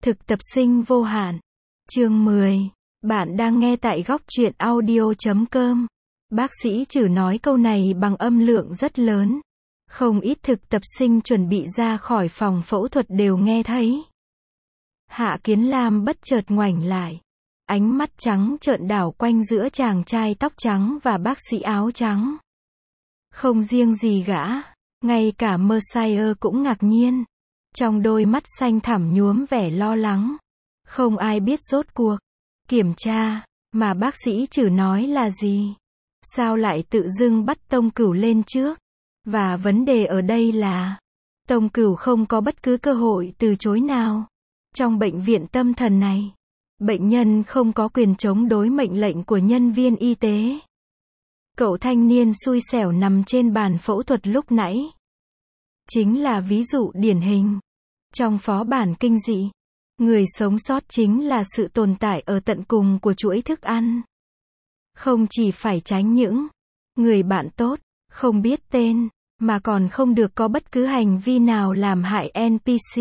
Thực tập sinh vô hạn. Chương 10. Bạn đang nghe tại góc truyện audio.com. Bác sĩ Trử nói câu này bằng âm lượng rất lớn. Không ít thực tập sinh chuẩn bị ra khỏi phòng phẫu thuật đều nghe thấy. Hạ Kiến Lam bất chợt ngoảnh lại. Ánh mắt trắng trợn đảo quanh giữa chàng trai tóc trắng và bác sĩ áo trắng. Không riêng gì gã, ngay cả Mercier cũng ngạc nhiên. Trong đôi mắt xanh thẳm nhuốm vẻ lo lắng. Không ai biết rốt cuộc kiểm tra mà bác sĩ Trử nói là gì. Sao lại tự dưng bắt Tông Cửu lên trước? Và vấn đề ở đây là Tông Cửu không có bất cứ cơ hội từ chối nào. Trong bệnh viện tâm thần này, bệnh nhân không có quyền chống đối mệnh lệnh của nhân viên y tế. Cậu thanh niên xui xẻo nằm trên bàn phẫu thuật lúc nãy chính là ví dụ điển hình. Trong phó bản kinh dị, người sống sót chính là sự tồn tại ở tận cùng của chuỗi thức ăn. Không chỉ phải tránh những người bạn tốt, không biết tên, mà còn không được có bất cứ hành vi nào làm hại NPC.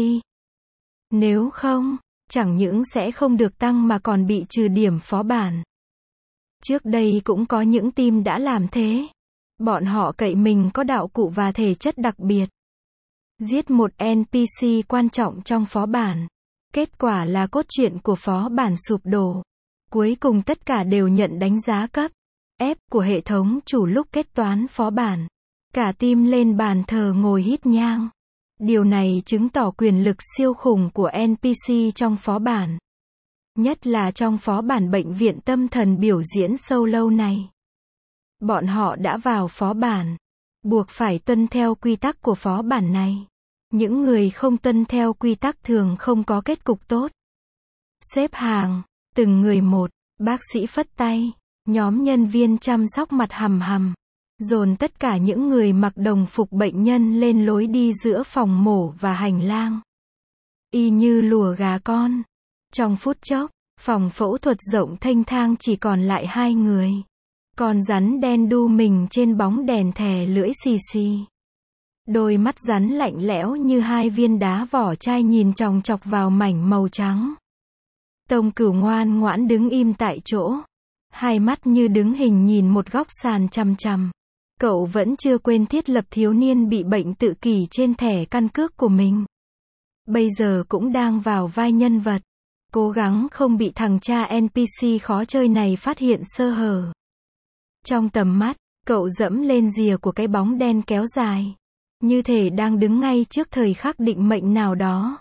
Nếu không, chẳng những sẽ không được tăng mà còn bị trừ điểm phó bản. Trước đây cũng có những team đã làm thế. Bọn họ cậy mình có đạo cụ và thể chất đặc biệt. Giết một NPC quan trọng trong phó bản. Kết quả là cốt truyện của phó bản sụp đổ. Cuối cùng tất cả đều nhận đánh giá cấp F của hệ thống chủ lúc kết toán phó bản. Cả team lên bàn thờ ngồi hít nhang. Điều này chứng tỏ quyền lực siêu khủng của NPC trong phó bản. Nhất là trong phó bản bệnh viện tâm thần biểu diễn solo này. Bọn họ đã vào phó bản, buộc phải tuân theo quy tắc của phó bản này. Những người không tuân theo quy tắc thường không có kết cục tốt. Xếp hàng, từng người một, bác sĩ phất tay, nhóm nhân viên chăm sóc mặt hầm hầm, dồn tất cả những người mặc đồng phục bệnh nhân lên lối đi giữa phòng mổ và hành lang. Y như lùa gà con. Trong phút chốc, phòng phẫu thuật rộng thênh thang chỉ còn lại 2 người. Con rắn đen đu mình trên bóng đèn thè lưỡi xì xì. Đôi mắt rắn lạnh lẽo như 2 viên đá vỏ chai nhìn chòng chọc vào mảnh màu trắng. Tông Cửu ngoan ngoãn đứng im tại chỗ. 2 mắt như đứng hình nhìn một góc sàn chằm chằm. Cậu vẫn chưa quên thiết lập thiếu niên bị bệnh tự kỷ trên thẻ căn cước của mình. Bây giờ cũng đang vào vai nhân vật. Cố gắng không bị thằng cha NPC khó chơi này phát hiện sơ hở. Trong tầm mắt, cậu dẫm lên rìa của cái bóng đen kéo dài. Như thể đang đứng ngay trước thời khắc định mệnh nào đó.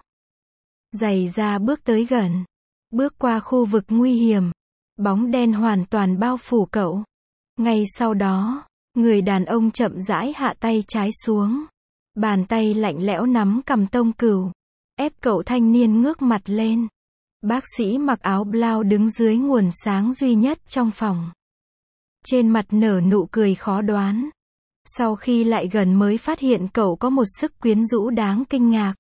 Giày da bước tới gần. Bước qua khu vực nguy hiểm. Bóng đen hoàn toàn bao phủ cậu. Ngay sau đó, người đàn ông chậm rãi hạ tay trái xuống. Bàn tay lạnh lẽo nắm cầm Tông Cửu. Ép cậu thanh niên ngước mặt lên. Bác sĩ mặc áo blau đứng dưới nguồn sáng duy nhất trong phòng. Trên mặt nở nụ cười khó đoán. Sau khi lại gần mới phát hiện cậu có một sức quyến rũ đáng kinh ngạc.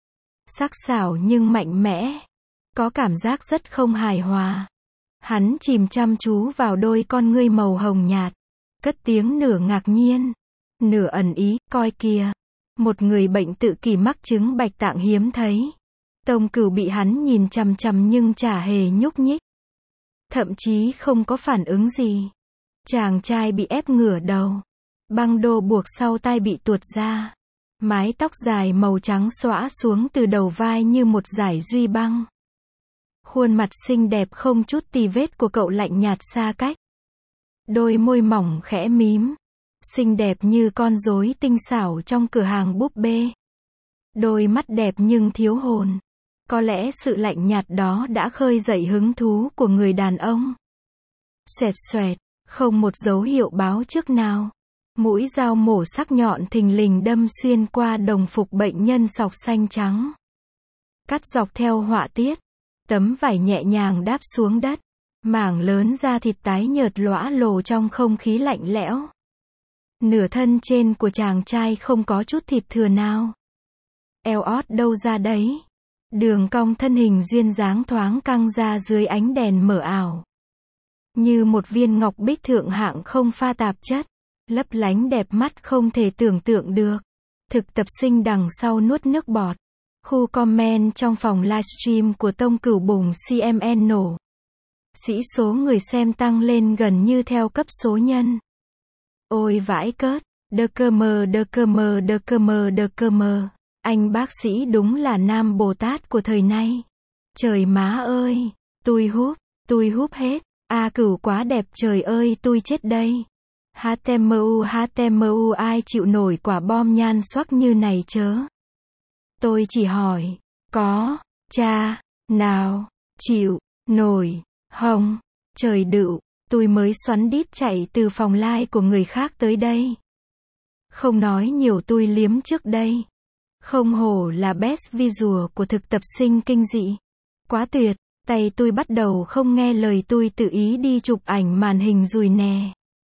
Sắc sảo nhưng mạnh mẽ. Có cảm giác rất không hài hòa. Hắn chìm chăm chú vào đôi con ngươi màu hồng nhạt. Cất tiếng nửa ngạc nhiên, nửa ẩn ý, coi kìa. Một người bệnh tự kỷ mắc chứng bạch tạng hiếm thấy. Tông Cửu bị hắn nhìn chằm chằm nhưng chả hề nhúc nhích. Thậm chí không có phản ứng gì. Chàng trai bị ép ngửa đầu. Băng đô buộc sau tai bị tuột ra. Mái tóc dài màu trắng xõa xuống từ đầu vai như một dải duy băng. Khuôn mặt xinh đẹp không chút tì vết của cậu lạnh nhạt xa cách. Đôi môi mỏng khẽ mím. Xinh đẹp như con rối tinh xảo trong cửa hàng búp bê. Đôi mắt đẹp nhưng thiếu hồn. Có lẽ sự lạnh nhạt đó đã khơi dậy hứng thú của người đàn ông. Xoẹt xoẹt, không một dấu hiệu báo trước nào. Mũi dao mổ sắc nhọn thình lình đâm xuyên qua đồng phục bệnh nhân sọc xanh trắng. Cắt dọc theo họa tiết. Tấm vải nhẹ nhàng đáp xuống đất. Mảng lớn da thịt tái nhợt lõa lồ trong không khí lạnh lẽo. Nửa thân trên của chàng trai không có chút thịt thừa nào. Eo ót đâu ra đấy. Đường cong thân hình duyên dáng thoáng căng ra dưới ánh đèn mờ ảo. Như một viên ngọc bích thượng hạng không pha tạp chất. Lấp lánh đẹp mắt không thể tưởng tượng được. Thực tập sinh đằng sau nuốt nước bọt. Khu comment trong phòng livestream của Tông Cửu Bùng CMN nổ. Sĩ số người xem tăng lên gần như theo cấp số nhân. Ôi vãi cớt, đơ cơ mơ đơ cơ mơ đơ cơ mơ đơ cơ mơ. Anh bác sĩ đúng là Nam Bồ Tát của thời nay. Trời má ơi, tui húp hết. A Cửu quá đẹp trời ơi tui chết đây. HTMU ai chịu nổi quả bom nhan xoắc như này chớ. Tôi chỉ hỏi, có, cha, nào, chịu, nổi, hông, trời đựu, tôi mới xoắn đít chạy từ phòng live của người khác tới đây. Không nói nhiều tôi liếm trước đây. Không hổ là best visual của thực tập sinh kinh dị. Quá tuyệt, tay tôi bắt đầu không nghe lời tôi tự ý đi chụp ảnh màn hình rùi nè.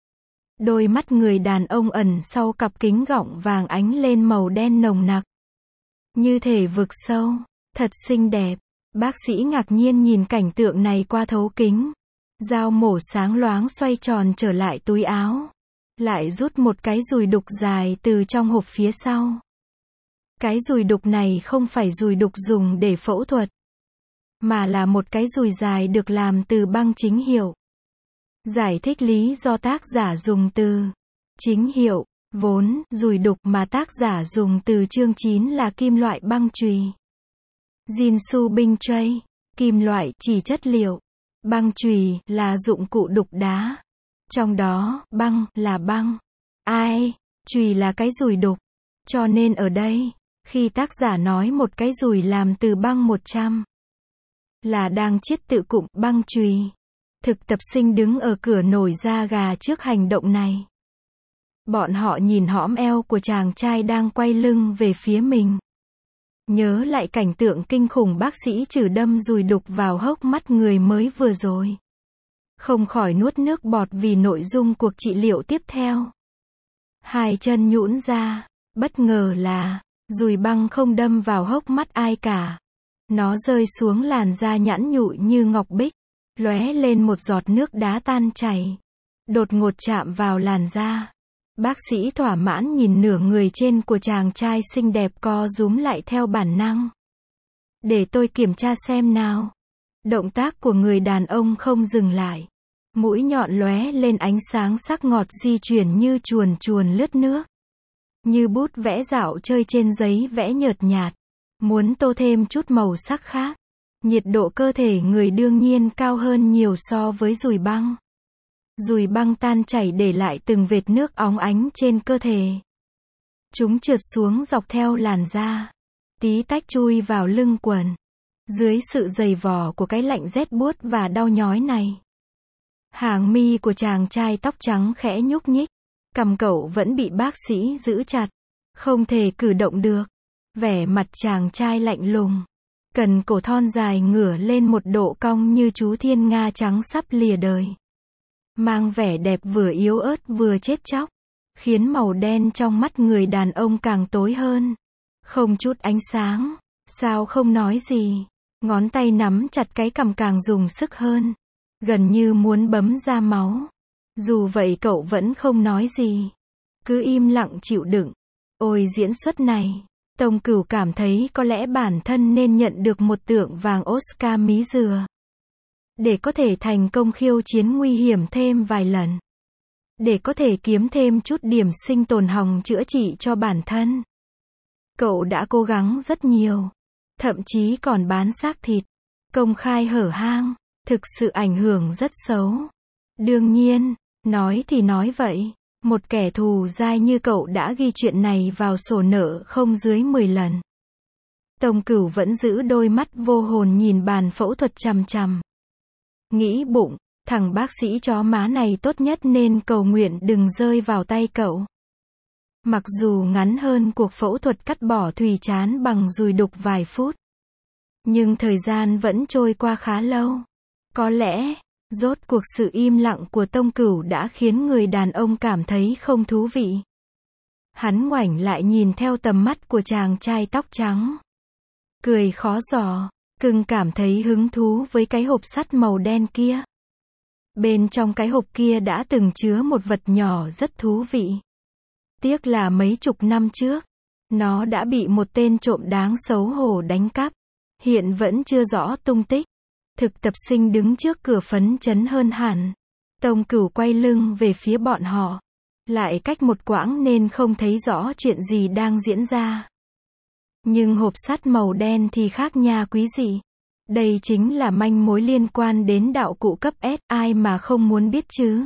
Đôi mắt người đàn ông ẩn sau cặp kính gọng vàng ánh lên màu đen nồng nặc. Như thể vực sâu, thật xinh đẹp. Bác sĩ ngạc nhiên nhìn cảnh tượng này qua thấu kính. Dao mổ sáng loáng xoay tròn trở lại túi áo. Lại rút một cái dùi đục dài từ trong hộp phía sau. Cái dùi đục này không phải dùi đục dùng để phẫu thuật, mà là một cái dùi dài được làm từ băng chính hiệu. Giải thích lý do tác giả dùng từ chính hiệu. Vốn, dùi đục mà tác giả dùng từ chương 9 là kim loại băng chùy. Jinsu binh tray, kim loại chỉ chất liệu. Băng chùy là dụng cụ đục đá. Trong đó, băng là băng. Chùy là cái dùi đục. Cho nên ở đây, khi tác giả nói một cái dùi làm từ băng 100, là đang chiết tự cụm băng chùy. Thực tập sinh đứng ở cửa nổi da gà trước hành động này. Bọn họ nhìn hõm eo của chàng trai đang quay lưng về phía mình. Nhớ lại cảnh tượng kinh khủng bác sĩ trừ đâm dùi đục vào hốc mắt người mới vừa rồi. Không khỏi nuốt nước bọt vì nội dung cuộc trị liệu tiếp theo. Hai chân nhũn ra, bất ngờ là, dùi băng không đâm vào hốc mắt ai cả. Nó rơi xuống làn da nhẵn nhụi như ngọc bích, lóe lên một giọt nước đá tan chảy. Đột ngột chạm vào làn da. Bác sĩ thỏa mãn nhìn nửa người trên của chàng trai xinh đẹp co rúm lại theo bản năng. Để tôi kiểm tra xem nào. Động tác của người đàn ông không dừng lại. Mũi nhọn lóe lên ánh sáng sắc ngọt di chuyển như chuồn chuồn lướt nước. Như bút vẽ dạo chơi trên giấy vẽ nhợt nhạt. Muốn tô thêm chút màu sắc khác. Nhiệt độ cơ thể người đương nhiên cao hơn nhiều so với dùi băng. Dùi băng tan chảy để lại từng vệt nước óng ánh trên cơ thể. Chúng trượt xuống dọc theo làn da. Tí tách chui vào lưng quần. Dưới sự giày vò của cái lạnh rét buốt và đau nhói này. Hàng mi của chàng trai tóc trắng khẽ nhúc nhích. Cằm cậu vẫn bị bác sĩ giữ chặt. Không thể cử động được. Vẻ mặt chàng trai lạnh lùng. Cần cổ thon dài ngửa lên một độ cong như chú thiên nga trắng sắp lìa đời. Mang vẻ đẹp vừa yếu ớt vừa chết chóc. Khiến màu đen trong mắt người đàn ông càng tối hơn. Không chút ánh sáng. Sao không nói gì. Ngón tay nắm chặt cái cằm càng dùng sức hơn. Gần như muốn bấm ra máu. Dù vậy cậu vẫn không nói gì. Cứ im lặng chịu đựng. Ôi diễn xuất này. Tông Cửu cảm thấy có lẽ bản thân nên nhận được một tượng vàng Oscar mí dừa. Để có thể thành công khiêu chiến nguy hiểm thêm vài lần. Để có thể kiếm thêm chút điểm sinh tồn hòng chữa trị cho bản thân. Cậu đã cố gắng rất nhiều. Thậm chí còn bán xác thịt. Công khai hở hang. Thực sự ảnh hưởng rất xấu. Đương nhiên, nói thì nói vậy. Một kẻ thù dai như cậu đã ghi chuyện này vào sổ nợ không dưới 10 lần. Tông Cửu vẫn giữ đôi mắt vô hồn nhìn bàn phẫu thuật chằm chằm. Nghĩ bụng, thằng bác sĩ chó má này tốt nhất nên cầu nguyện đừng rơi vào tay cậu. Mặc dù ngắn hơn cuộc phẫu thuật cắt bỏ thùy trán bằng dùi đục vài phút. Nhưng thời gian vẫn trôi qua khá lâu. Có lẽ, rốt cuộc sự im lặng của Tông Cửu đã khiến người đàn ông cảm thấy không thú vị. Hắn ngoảnh lại nhìn theo tầm mắt của chàng trai tóc trắng. Cười khó giỏ, cưng cảm thấy hứng thú với cái hộp sắt màu đen kia. Bên trong cái hộp kia đã từng chứa một vật nhỏ rất thú vị. Tiếc là mấy chục năm trước, Nó đã bị một tên trộm đáng xấu hổ đánh cắp. Hiện vẫn chưa rõ tung tích. Thực tập sinh đứng trước cửa phấn chấn hơn hẳn. Tông Cửu quay lưng về phía bọn họ. Lại cách một quãng nên không thấy rõ chuyện gì đang diễn ra. Nhưng hộp sắt màu đen thì khác nha quý dị. Đây chính là manh mối liên quan đến đạo cụ cấp S, ai mà không muốn biết chứ.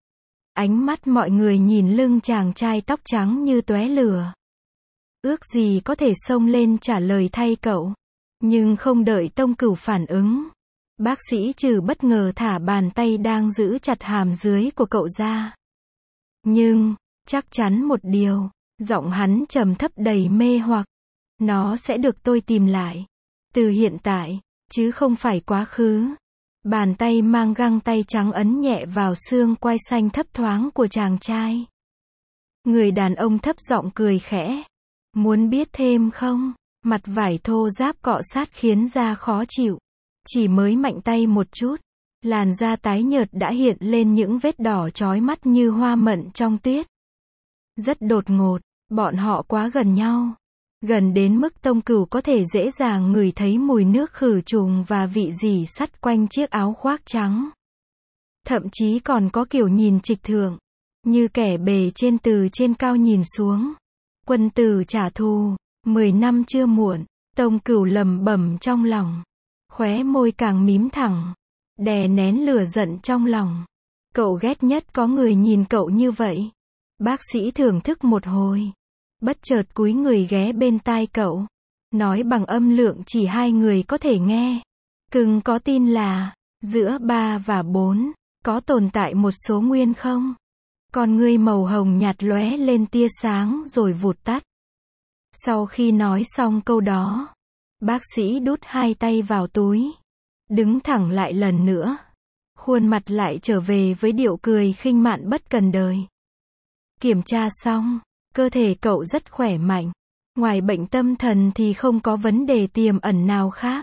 Ánh mắt mọi người nhìn lưng chàng trai tóc trắng như tóe lửa. Ước gì có thể xông lên trả lời thay cậu. Nhưng không đợi Tông Cửu phản ứng. Bác sĩ Trừ bất ngờ thả bàn tay đang giữ chặt hàm dưới của cậu ra. Nhưng, chắc chắn một điều, giọng hắn trầm thấp đầy mê hoặc. Nó sẽ được tôi tìm lại. Từ hiện tại, chứ không phải quá khứ. Bàn tay mang găng tay trắng ấn nhẹ vào xương quai xanh thấp thoáng của chàng trai. Người đàn ông thấp giọng cười khẽ. Muốn biết thêm không? Mặt vải thô ráp cọ sát khiến da khó chịu. Chỉ mới mạnh tay một chút, làn da tái nhợt đã hiện lên những vết đỏ chói mắt như hoa mận trong tuyết. Rất đột ngột, bọn họ quá gần nhau. Gần đến mức Tông Cửu có thể dễ dàng ngửi thấy mùi nước khử trùng và vị rỉ sắt quanh chiếc áo khoác trắng. Thậm chí còn có kiểu nhìn trịch thượng, như kẻ bề trên từ trên cao nhìn xuống. Quân tử trả thù, 10 năm chưa muộn, Tông Cửu lẩm bẩm trong lòng. Khóe môi càng mím thẳng, đè nén lửa giận trong lòng. Cậu ghét nhất có người nhìn cậu như vậy. Bác sĩ thưởng thức một hồi. Bất chợt cúi người ghé bên tai cậu. Nói bằng âm lượng chỉ hai người có thể nghe. Cưng có tin là, giữa 3 và 4, có tồn tại một số nguyên không? Con ngươi màu hồng nhạt lóe lên tia sáng rồi vụt tắt. Sau khi nói xong câu đó, bác sĩ đút hai tay vào túi. Đứng thẳng lại lần nữa. Khuôn mặt lại trở về với điệu cười khinh mạn bất cần đời. Kiểm tra xong, cơ thể cậu rất khỏe mạnh. Ngoài bệnh tâm thần thì không có vấn đề tiềm ẩn nào khác.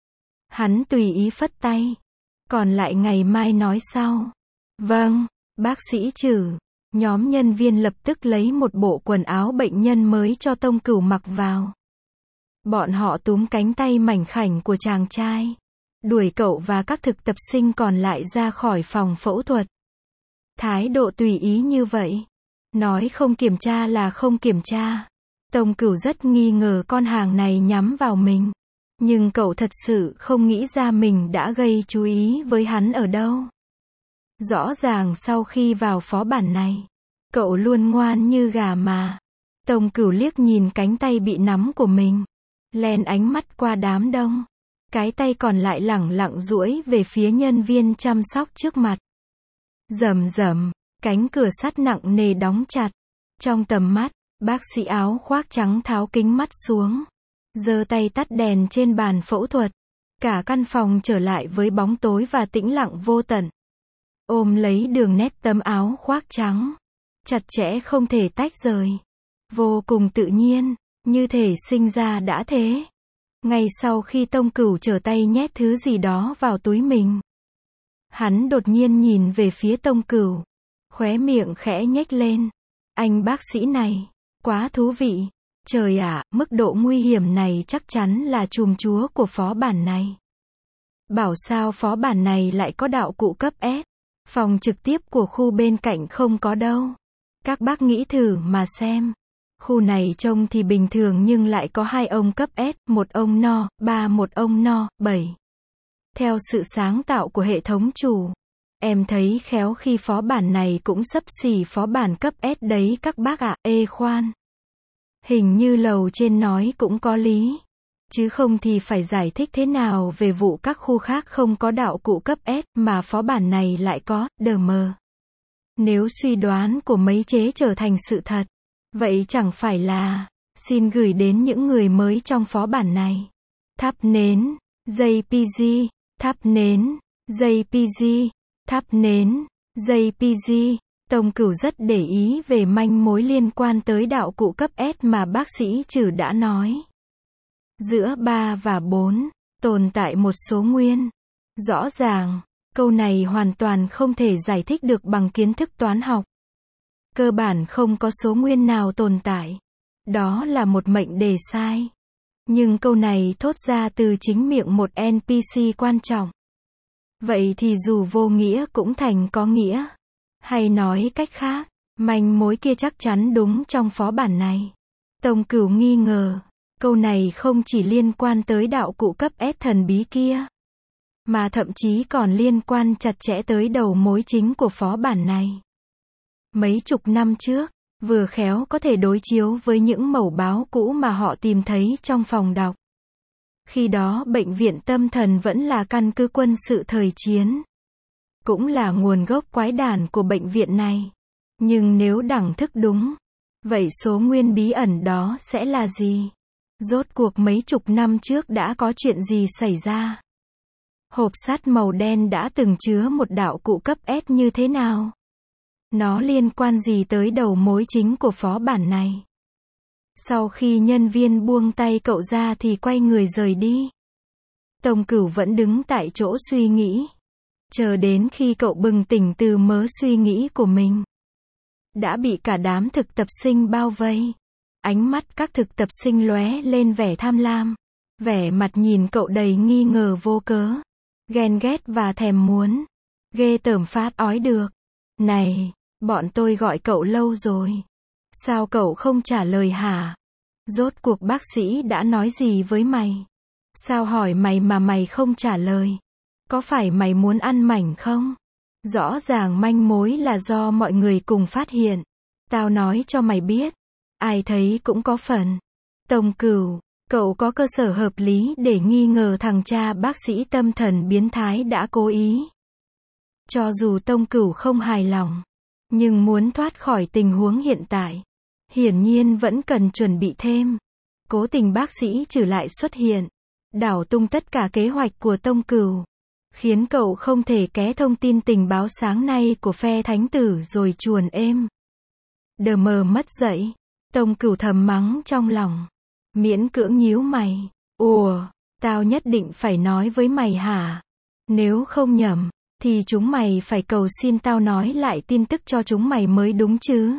Hắn tùy ý phất tay. Còn lại ngày mai nói sau. Vâng, bác sĩ Trừ. Nhóm nhân viên lập tức lấy một bộ quần áo bệnh nhân mới cho Tông Cửu mặc vào. Bọn họ túm cánh tay mảnh khảnh của chàng trai. Đuổi cậu và các thực tập sinh còn lại ra khỏi phòng phẫu thuật. Thái độ tùy ý như vậy. Nói không kiểm tra là không kiểm tra. Tông Cửu rất nghi ngờ con hàng này nhắm vào mình. Nhưng cậu thật sự không nghĩ ra mình đã gây chú ý với hắn ở đâu. Rõ ràng sau khi vào phó bản này, cậu luôn ngoan như gà mà. Tông Cửu liếc nhìn cánh tay bị nắm của mình. Len ánh mắt qua đám đông. Cái tay còn lại lẳng lặng duỗi về phía nhân viên chăm sóc trước mặt. Rầm rầm, cánh cửa sắt nặng nề đóng chặt. Trong tầm mắt, bác sĩ áo khoác trắng tháo kính mắt xuống. Giơ tay tắt đèn trên bàn phẫu thuật. Cả căn phòng trở lại với bóng tối và tĩnh lặng vô tận. Ôm lấy đường nét tấm áo khoác trắng. Chặt chẽ không thể tách rời. Vô cùng tự nhiên, như thể sinh ra đã thế. Ngay sau khi Tông Cửu trở tay nhét thứ gì đó vào túi mình. Hắn đột nhiên nhìn về phía Tông Cửu. Khóe miệng khẽ nhếch lên. Anh bác sĩ này, quá thú vị. Trời ạ, mức độ nguy hiểm này chắc chắn là trùm chúa của phó bản này. Bảo sao phó bản này lại có đạo cụ cấp S. Phòng trực tiếp của khu bên cạnh không có đâu. Các bác nghĩ thử mà xem. Khu này trông thì bình thường nhưng lại có 2 ông cấp S, một ông No, 3 một ông No, 7. Theo sự sáng tạo của hệ thống chủ, em thấy khéo khi phó bản này cũng xấp xỉ phó bản cấp S đấy các bác ạ. Ê khoan. Hình như lầu trên nói cũng có lý. Chứ không thì phải giải thích thế nào về vụ các khu khác không có đạo cụ cấp S mà phó bản này lại có, đờ mờ. Nếu suy đoán của mấy chế trở thành sự thật, vậy chẳng phải là, xin gửi đến những người mới trong phó bản này. Thắp nến, JPG, thắp nến, JPG, thắp nến, JPG. Tông Cửu rất để ý về manh mối liên quan tới đạo cụ cấp S mà bác sĩ Trừ đã nói. Giữa 3 và 4, tồn tại một số nguyên. Rõ ràng, câu này hoàn toàn không thể giải thích được bằng kiến thức toán học. Cơ bản không có số nguyên nào tồn tại. Đó là một mệnh đề sai. Nhưng câu này thốt ra từ chính miệng một NPC quan trọng. Vậy thì dù vô nghĩa cũng thành có nghĩa. Hay nói cách khác, manh mối kia chắc chắn đúng trong phó bản này. Tông Cửu nghi ngờ, câu này không chỉ liên quan tới đạo cụ cấp S thần bí kia, mà thậm chí còn liên quan chặt chẽ tới đầu mối chính của phó bản này. Mấy chục năm trước, vừa khéo có thể đối chiếu với những mẩu báo cũ mà họ tìm thấy trong phòng đọc. Khi đó bệnh viện tâm thần vẫn là căn cứ quân sự thời chiến. Cũng là nguồn gốc quái đản của bệnh viện này. Nhưng nếu đẳng thức đúng, vậy số nguyên bí ẩn đó sẽ là gì? Rốt cuộc mấy chục năm trước đã có chuyện gì xảy ra? Hộp sắt màu đen đã từng chứa một đạo cụ cấp S như thế nào? Nó liên quan gì tới đầu mối chính của phó bản này? Sau khi nhân viên buông tay cậu ra thì quay người rời đi. Tông Cửu vẫn đứng tại chỗ suy nghĩ. Chờ đến khi cậu bừng tỉnh từ mớ suy nghĩ của mình, đã bị cả đám thực tập sinh bao vây. Ánh mắt các thực tập sinh lóe lên vẻ tham lam. Vẻ mặt nhìn cậu đầy nghi ngờ vô cớ. Ghen ghét và thèm muốn. Ghê tởm phát ói được. Này, bọn tôi gọi cậu lâu rồi. Sao cậu không trả lời hả? Rốt cuộc bác sĩ đã nói gì với mày? Sao hỏi mày mà mày không trả lời? Có phải mày muốn ăn mảnh không? Rõ ràng manh mối là do mọi người cùng phát hiện. Tao nói cho mày biết. Ai thấy cũng có phần. Tông Cửu, cậu có cơ sở hợp lý để nghi ngờ thằng cha bác sĩ tâm thần biến thái đã cố ý. Cho dù Tông Cửu không hài lòng, nhưng muốn thoát khỏi tình huống hiện tại, hiển nhiên vẫn cần chuẩn bị thêm. Cố tình bác sĩ Trừ lại xuất hiện, đảo tung tất cả kế hoạch của Tông Cửu, khiến cậu không thể ké thông tin tình báo sáng nay của phe thánh tử rồi chuồn êm. Đờ mờ mất dậy, Tông Cửu thầm mắng trong lòng, miễn cưỡng nhíu mày. Ủa, tao nhất định phải nói với mày hả? Nếu không nhầm, thì chúng mày phải cầu xin tao nói lại tin tức cho chúng mày mới đúng chứ.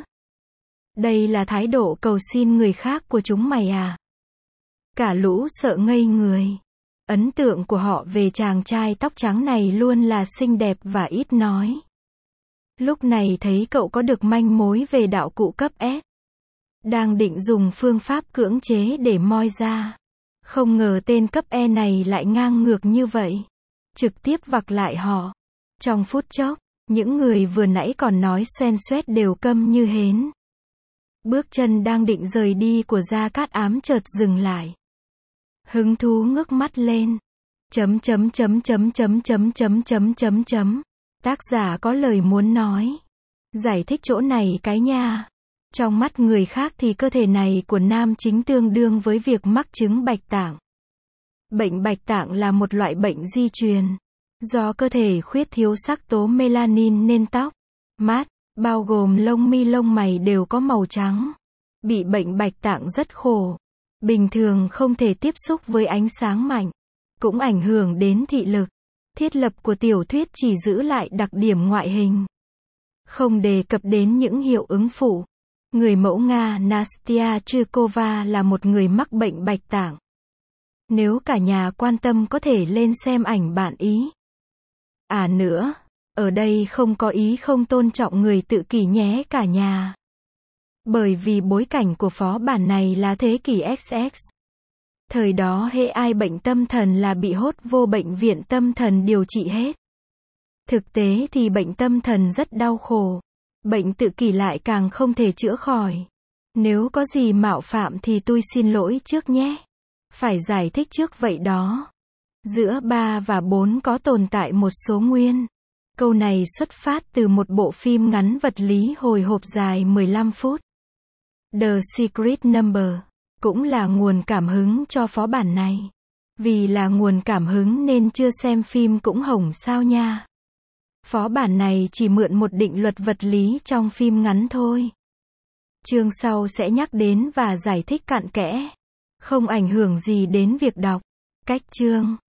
Đây là thái độ cầu xin người khác của chúng mày à? Cả lũ sợ ngây người. Ấn tượng của họ về chàng trai tóc trắng này luôn là xinh đẹp và ít nói. Lúc này thấy cậu có được manh mối về đạo cụ cấp S. Đang định dùng phương pháp cưỡng chế để moi ra. Không ngờ tên cấp E này lại ngang ngược như vậy. Trực tiếp vặc lại họ. Trong phút chốc, những người vừa nãy còn nói xoen xoét đều câm như hến. Bước chân đang định rời đi của Gia Cát Ám chợt dừng lại. Hứng thú ngước mắt lên. Tác giả có lời muốn nói. Giải thích chỗ này cái nha. Trong mắt người khác thì cơ thể này của nam chính tương đương với việc mắc chứng bạch tạng. Bệnh bạch tạng là một loại bệnh di truyền. Do cơ thể khuyết thiếu sắc tố melanin nên tóc, mắt, bao gồm lông mi lông mày đều có màu trắng. Bị bệnh bạch tạng rất khổ. Bình thường không thể tiếp xúc với ánh sáng mạnh. Cũng ảnh hưởng đến thị lực. Thiết lập của tiểu thuyết chỉ giữ lại đặc điểm ngoại hình. Không đề cập đến những hiệu ứng phụ. Người mẫu Nga Nastya Chykova là một người mắc bệnh bạch tạng. Nếu cả nhà quan tâm có thể lên xem ảnh bạn ý. À nữa, ở đây không có ý không tôn trọng người tự kỷ nhé cả nhà. Bởi vì bối cảnh của phó bản này là thế kỷ XX. Thời đó hễ ai bệnh tâm thần là bị hốt vô bệnh viện tâm thần điều trị hết. Thực tế thì bệnh tâm thần rất đau khổ. Bệnh tự kỷ lại càng không thể chữa khỏi. Nếu có gì mạo phạm thì tôi xin lỗi trước nhé. Phải giải thích trước vậy đó. Giữa 3 và 4 có tồn tại một số nguyên. Câu này xuất phát từ một bộ phim ngắn vật lý hồi hộp dài 15 phút. The Secret Number cũng là nguồn cảm hứng cho phó bản này. Vì là nguồn cảm hứng nên chưa xem phim cũng hổng sao nha. Phó bản này chỉ mượn một định luật vật lý trong phim ngắn thôi. Chương sau sẽ nhắc đến và giải thích cặn kẽ. Không ảnh hưởng gì đến việc đọc. Cách chương